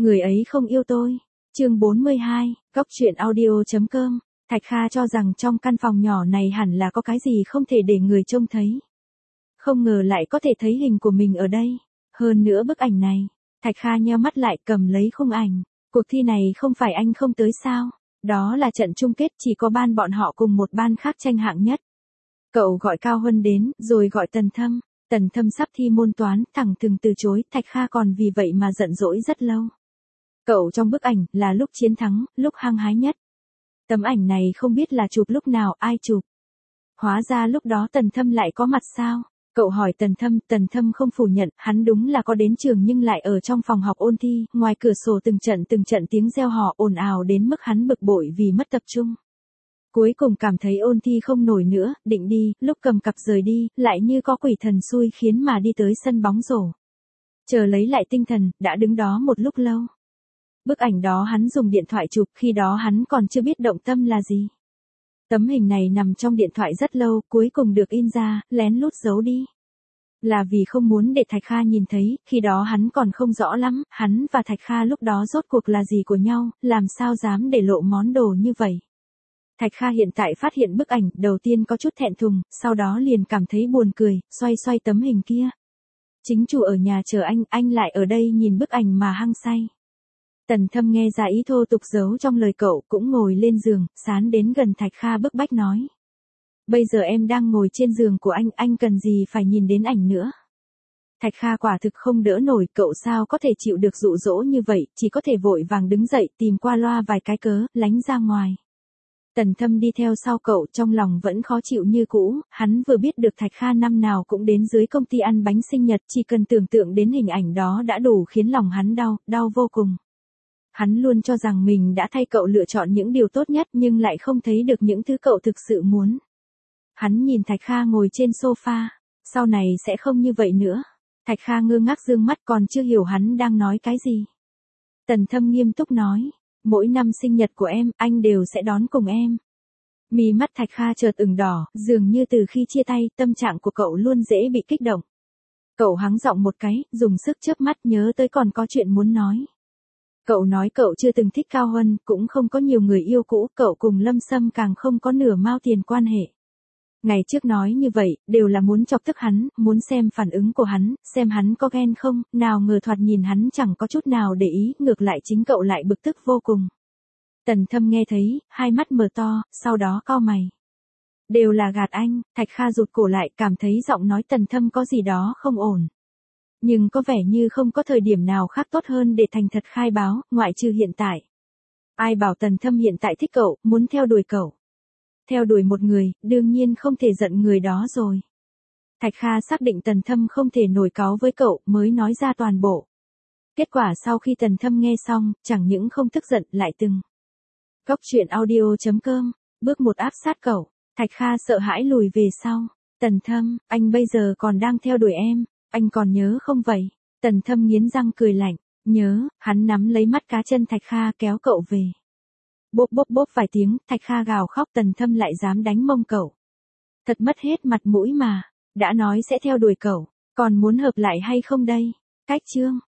Người ấy không yêu tôi. Chương 42, Góc truyện audio.com. Thạch Kha cho rằng trong căn phòng nhỏ này hẳn là có cái gì không thể để người trông thấy. Không ngờ lại có thể thấy hình của mình ở đây. Hơn nữa bức ảnh này. Thạch Kha nheo mắt lại cầm lấy khung ảnh. Cuộc thi này không phải anh không tới sao? Đó là trận chung kết, chỉ có ban bọn họ cùng một ban khác tranh hạng nhất. Cậu gọi Cao Huân đến, rồi gọi Tần Thâm. Tần Thâm sắp thi môn toán, thẳng thừng từ chối, Thạch Kha còn vì vậy mà giận dỗi rất lâu. Cậu trong bức ảnh là lúc chiến thắng, lúc hăng hái nhất. Tấm ảnh này không biết là chụp lúc nào, ai chụp. Hóa ra lúc đó Tần Thâm lại có mặt sao? Cậu hỏi Tần Thâm không phủ nhận, hắn đúng là có đến trường nhưng lại ở trong phòng học ôn thi, ngoài cửa sổ từng trận tiếng reo hò ồn ào đến mức hắn bực bội vì mất tập trung. Cuối cùng cảm thấy ôn thi không nổi nữa, định đi, lúc cầm cặp rời đi, lại như có quỷ thần xui khiến mà đi tới sân bóng rổ. Chờ lấy lại tinh thần, đã đứng đó một lúc lâu. Bức ảnh đó hắn dùng điện thoại chụp, khi đó hắn còn chưa biết động tâm là gì. Tấm hình này nằm trong điện thoại rất lâu, cuối cùng được in ra, lén lút giấu đi. Là vì không muốn để Thạch Kha nhìn thấy, khi đó hắn còn không rõ lắm, hắn và Thạch Kha lúc đó rốt cuộc là gì của nhau, làm sao dám để lộ món đồ như vậy. Thạch Kha hiện tại phát hiện bức ảnh, đầu tiên có chút thẹn thùng, sau đó liền cảm thấy buồn cười, xoay tấm hình kia. Chính chủ ở nhà chờ anh lại ở đây nhìn bức ảnh mà hăng say. Tần Thâm nghe ra ý thô tục giấu trong lời cậu, cũng ngồi lên giường, sán đến gần Thạch Kha bức bách nói. Bây giờ em đang ngồi trên giường của anh cần gì phải nhìn đến ảnh nữa. Thạch Kha quả thực không đỡ nổi, cậu sao có thể chịu được dụ dỗ như vậy, chỉ có thể vội vàng đứng dậy tìm qua loa vài cái cớ, lánh ra ngoài. Tần Thâm đi theo sau cậu, trong lòng vẫn khó chịu như cũ, hắn vừa biết được Thạch Kha năm nào cũng đến dưới công ty ăn bánh sinh nhật, chỉ cần tưởng tượng đến hình ảnh đó đã đủ khiến lòng hắn đau vô cùng. Hắn luôn cho rằng mình đã thay cậu lựa chọn những điều tốt nhất nhưng lại không thấy được những thứ cậu thực sự muốn. Hắn nhìn Thạch Kha ngồi trên sofa, sau này sẽ không như vậy nữa. Thạch Kha ngơ ngác dương mắt còn chưa hiểu hắn đang nói cái gì. Tần Thâm nghiêm túc nói, mỗi năm sinh nhật của em, anh đều sẽ đón cùng em. Mí mắt Thạch Kha chợt ửng đỏ, dường như từ khi chia tay, tâm trạng của cậu luôn dễ bị kích động. Cậu hắng giọng một cái, dùng sức chớp mắt nhớ tới còn có chuyện muốn nói. Cậu nói cậu chưa từng thích Cao Huân, cũng không có nhiều người yêu cũ, cậu cùng Lâm Sâm càng không có nửa mao tiền quan hệ. Ngày trước nói như vậy, đều là muốn chọc tức hắn, muốn xem phản ứng của hắn, xem hắn có ghen không, nào ngờ thoạt nhìn hắn chẳng có chút nào để ý, ngược lại chính cậu lại bực tức vô cùng. Tần Thâm nghe thấy, hai mắt mở to, sau đó cau mày. Đều là gạt anh, Thạch Kha rụt cổ lại, cảm thấy giọng nói Tần Thâm có gì đó không ổn. Nhưng có vẻ như không có thời điểm nào khác tốt hơn để thành thật khai báo, ngoại trừ hiện tại. Ai bảo Tần Thâm hiện tại thích cậu, muốn theo đuổi cậu. Theo đuổi một người, đương nhiên không thể giận người đó rồi. Thạch Kha xác định Tần Thâm không thể nổi cáu với cậu, mới nói ra toàn bộ. Kết quả sau khi Tần Thâm nghe xong, chẳng những không tức giận, lại từng. Góc truyện audio.com, bước một áp sát cậu. Thạch Kha sợ hãi lùi về sau. Tần Thâm, anh bây giờ còn đang theo đuổi em, anh còn nhớ không vậy? Tần Thâm nghiến răng cười lạnh, nhớ, hắn nắm lấy mắt cá chân Thạch Kha kéo cậu về. Bốp vài tiếng, Thạch Kha gào khóc, Tần Thâm lại dám đánh mông cậu. Thật mất hết mặt mũi mà, đã nói sẽ theo đuổi cậu, còn muốn hợp lại hay không đây? Cách chương.